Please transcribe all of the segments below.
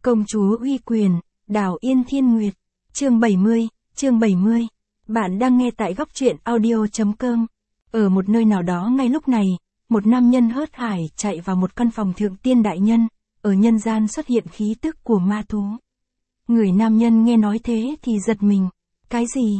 Công chúa uy quyền, Đào Yên Thiên Nguyệt, chương 70. Bạn đang nghe tại góc truyện audio.com. Ở một nơi nào đó ngay lúc này, một nam nhân hớt hải chạy vào một căn phòng thượng tiên đại nhân, ở nhân gian xuất hiện khí tức của ma thú. Người nam nhân nghe nói thế thì giật mình. Cái gì,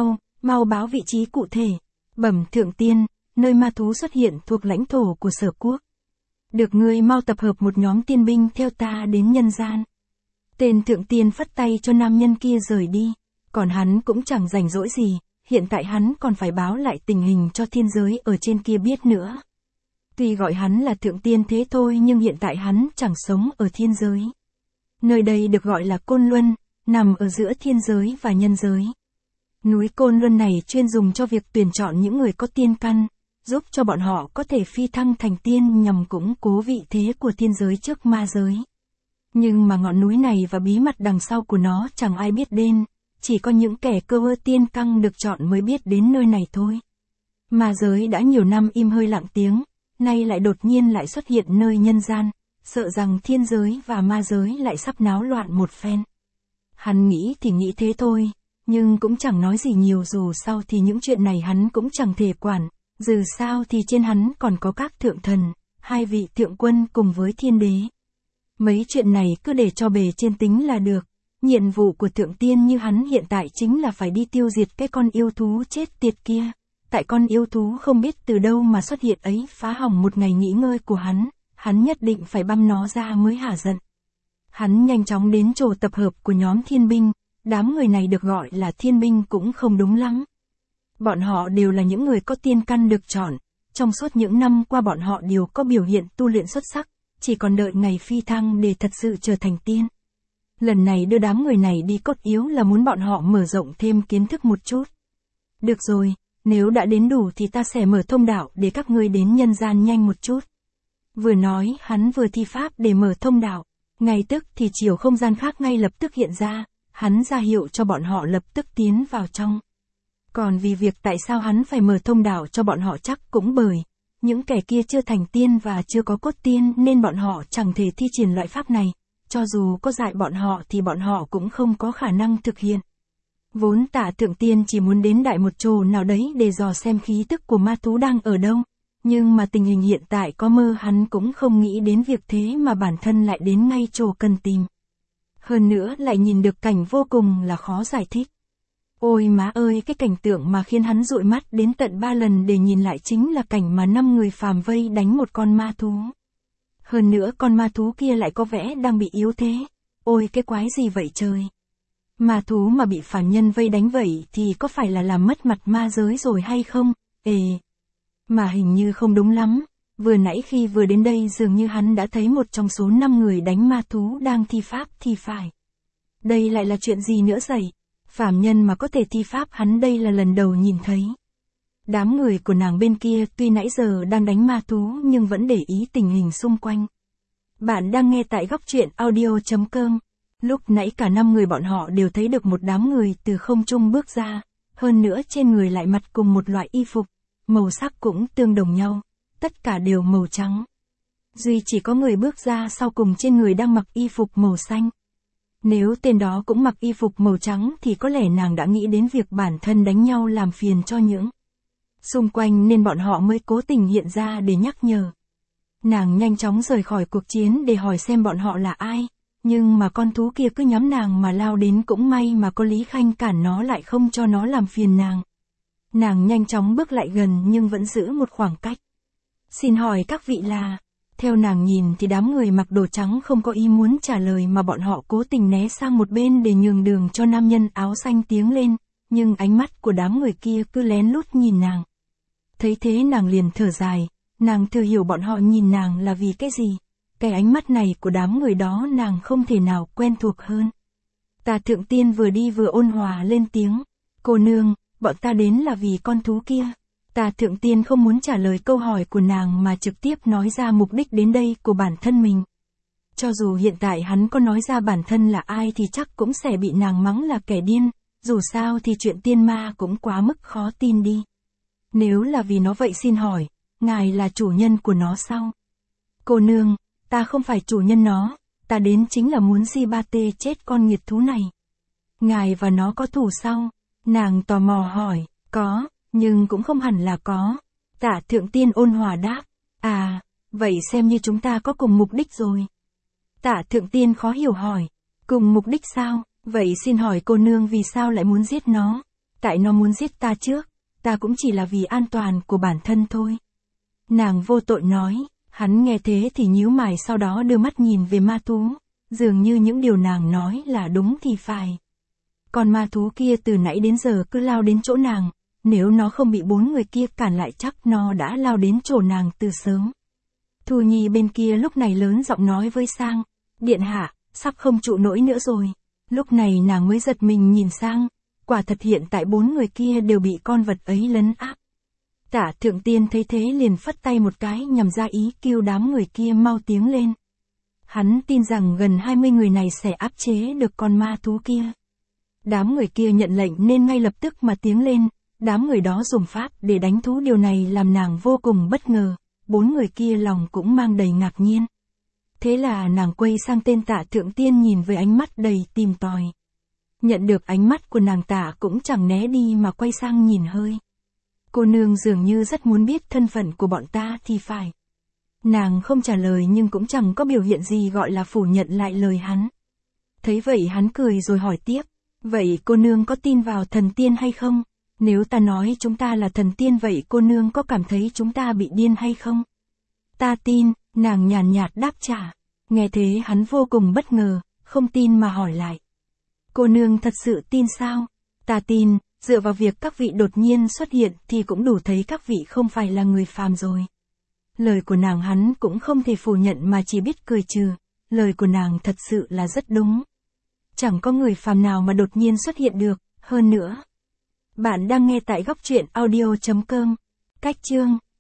mau báo vị trí cụ thể. Bẩm thượng tiên, nơi ma thú xuất hiện thuộc lãnh thổ của Sở Quốc. Được ngươi mau tập hợp một nhóm tiên binh theo ta đến nhân gian. Tên thượng tiên phất tay cho nam nhân kia rời đi, còn hắn cũng chẳng rảnh rỗi gì, hiện tại hắn còn phải báo lại tình hình cho thiên giới ở trên kia biết nữa. Tuy gọi hắn là thượng tiên thế thôi nhưng hiện tại hắn chẳng sống ở thiên giới. Nơi đây được gọi là Côn Luân, nằm ở giữa thiên giới và nhân giới. Núi Côn Luân này chuyên dùng cho việc tuyển chọn những người có tiên căn, giúp cho bọn họ có thể phi thăng thành tiên nhằm củng cố vị thế của thiên giới trước ma giới. Nhưng mà ngọn núi này và bí mật đằng sau của nó chẳng ai biết đến, chỉ có những kẻ cơ ơ tiên căn được chọn mới biết đến nơi này thôi. Ma giới đã nhiều năm im hơi lặng tiếng, nay lại đột nhiên lại xuất hiện nơi nhân gian, sợ rằng thiên giới và ma giới lại sắp náo loạn một phen. Hắn nghĩ thì nghĩ thế thôi, nhưng cũng chẳng nói gì nhiều, dù sao thì những chuyện này hắn cũng chẳng thể quản, dù sao thì trên hắn còn có các thượng thần, 2 vị thượng quân cùng với thiên đế. Mấy chuyện này cứ để cho bề trên tính là được. Nhiệm vụ của thượng tiên như hắn hiện tại chính là phải đi tiêu diệt cái con yêu thú chết tiệt kia. Tại con yêu thú không biết từ đâu mà xuất hiện ấy phá hỏng một ngày nghỉ ngơi của hắn nhất định phải băm nó ra mới hả giận. Hắn nhanh chóng đến chỗ tập hợp của nhóm thiên binh, đám người này được gọi là thiên binh cũng không đúng lắm. Bọn họ đều là những người có tiên căn được chọn, trong suốt những năm qua bọn họ đều có biểu hiện tu luyện xuất sắc, chỉ còn đợi ngày phi thăng để thật sự trở thành tiên. Lần này đưa đám người này đi cốt yếu là muốn bọn họ mở rộng thêm kiến thức một chút. Được rồi, nếu đã đến đủ thì ta sẽ mở thông đạo để các ngươi đến nhân gian nhanh một chút. Vừa nói hắn vừa thi pháp để mở thông đạo, ngay tức thì chiều không gian khác ngay lập tức hiện ra, hắn ra hiệu cho bọn họ lập tức tiến vào trong. Còn vì việc tại sao hắn phải mở thông đạo cho bọn họ chắc cũng bởi những kẻ kia chưa thành tiên và chưa có cốt tiên nên bọn họ chẳng thể thi triển loại pháp này, cho dù có dạy bọn họ thì bọn họ cũng không có khả năng thực hiện. Vốn Tả thượng tiên chỉ muốn đến đại một chỗ nào đấy để dò xem khí tức của ma thú đang ở đâu, nhưng mà tình hình hiện tại có mơ hắn cũng không nghĩ đến việc thế mà bản thân lại đến ngay chỗ cần tìm. Hơn nữa lại nhìn được cảnh vô cùng là khó giải thích. Ôi má ơi, cái cảnh tượng mà khiến hắn dụi mắt đến tận 3 lần để nhìn lại chính là cảnh mà 5 người phàm vây đánh một con ma thú. Hơn nữa con ma thú kia lại có vẻ đang bị yếu thế. Ôi cái quái gì vậy trời? Ma thú mà bị phàm nhân vây đánh vậy thì có phải là làm mất mặt ma giới rồi hay không? Mà hình như không đúng lắm. Vừa nãy khi vừa đến đây dường như hắn đã thấy một trong số 5 người đánh ma thú đang thi pháp thì phải. Đây lại là chuyện gì nữa vậy? Phàm nhân mà có thể thi pháp hắn đây là lần đầu nhìn thấy. Đám người của nàng bên kia tuy nãy giờ đang đánh ma thú nhưng vẫn để ý tình hình xung quanh. Bạn đang nghe tại góc truyện audio.com. Lúc nãy cả 5 người bọn họ đều thấy được một đám người từ không trung bước ra, hơn nữa trên người lại mặc cùng một loại y phục, màu sắc cũng tương đồng nhau, tất cả đều màu trắng. Duy chỉ có người bước ra sau cùng trên người đang mặc y phục màu xanh. Nếu tên đó cũng mặc y phục màu trắng thì có lẽ nàng đã nghĩ đến việc bản thân đánh nhau làm phiền cho những xung quanh nên bọn họ mới cố tình hiện ra để nhắc nhở. Nàng nhanh chóng rời khỏi cuộc chiến để hỏi xem bọn họ là ai, nhưng mà con thú kia cứ nhắm nàng mà lao đến, cũng may mà có Lý Khanh cản nó lại không cho nó làm phiền nàng. Nàng nhanh chóng bước lại gần nhưng vẫn giữ một khoảng cách. Xin hỏi các vị là... Theo nàng nhìn thì đám người mặc đồ trắng không có ý muốn trả lời mà bọn họ cố tình né sang một bên để nhường đường cho nam nhân áo xanh tiếng lên, nhưng ánh mắt của đám người kia cứ lén lút nhìn nàng. Thấy thế nàng liền thở dài, nàng thừa hiểu bọn họ nhìn nàng là vì cái gì, cái ánh mắt này của đám người đó nàng không thể nào quen thuộc hơn. Tà thượng tiên vừa đi vừa ôn hòa lên tiếng, cô nương, bọn ta đến là vì con thú kia. Tà thượng tiên không muốn trả lời câu hỏi của nàng mà trực tiếp nói ra mục đích đến đây của bản thân mình. Cho dù hiện tại hắn có nói ra bản thân là ai thì chắc cũng sẽ bị nàng mắng là kẻ điên, dù sao thì chuyện tiên ma cũng quá mức khó tin đi. Nếu là vì nó vậy xin hỏi, ngài là chủ nhân của nó sao? Cô nương, ta không phải chủ nhân nó, ta đến chính là muốn Si Ba Tê chết con nghiệt thú này. Ngài và nó có thù sao? Nàng tò mò hỏi, có, nhưng cũng không hẳn là có. Tả Thượng Tiên ôn hòa đáp, à, vậy xem như chúng ta có cùng mục đích rồi. Tả Thượng Tiên khó hiểu hỏi, cùng mục đích sao? Vậy xin hỏi cô nương vì sao lại muốn giết nó? Tại nó muốn giết ta trước, ta cũng chỉ là vì an toàn của bản thân thôi. Nàng vô tội nói, hắn nghe thế thì nhíu mày sau đó đưa mắt nhìn về ma thú, dường như những điều nàng nói là đúng thì phải. Còn ma thú kia từ nãy đến giờ cứ lao đến chỗ nàng, nếu nó không bị 4 người kia cản lại chắc nó đã lao đến chỗ nàng từ sớm. Thu Nhi bên kia lúc này lớn giọng nói với Sang, điện hạ, sắp không trụ nổi nữa rồi. Lúc này nàng mới giật mình nhìn sang, quả thật hiện tại 4 người kia đều bị con vật ấy lấn áp. Tả Thượng Tiên thấy thế liền phất tay một cái nhằm ra ý kêu đám người kia mau tiếng lên. Hắn tin rằng gần 20 người này sẽ áp chế được con ma thú kia. Đám người kia nhận lệnh nên ngay lập tức mà tiếng lên, đám người đó dùng pháp để đánh thú, điều này làm nàng vô cùng bất ngờ, 4 người kia lòng cũng mang đầy ngạc nhiên. Thế là nàng quay sang tên Tả Thượng Tiên nhìn với ánh mắt đầy tìm tòi. Nhận được ánh mắt của nàng, Tả cũng chẳng né đi mà quay sang nhìn hơi. Cô nương dường như rất muốn biết thân phận của bọn ta thì phải. Nàng không trả lời nhưng cũng chẳng có biểu hiện gì gọi là phủ nhận lại lời hắn. Thấy vậy hắn cười rồi hỏi tiếp, vậy cô nương có tin vào thần tiên hay không? Nếu ta nói chúng ta là thần tiên vậy cô nương có cảm thấy chúng ta bị điên hay không? Ta tin, nàng nhàn nhạt đáp trả. Nghe thế hắn vô cùng bất ngờ, không tin mà hỏi lại. Cô nương thật sự tin sao? Ta tin, dựa vào việc các vị đột nhiên xuất hiện thì cũng đủ thấy các vị không phải là người phàm rồi. Lời của nàng hắn cũng không thể phủ nhận mà chỉ biết cười trừ, lời của nàng thật sự là rất đúng. Chẳng có người phàm nào mà đột nhiên xuất hiện được, hơn nữa. Bạn đang nghe tại góc truyện audio.com. Cách chương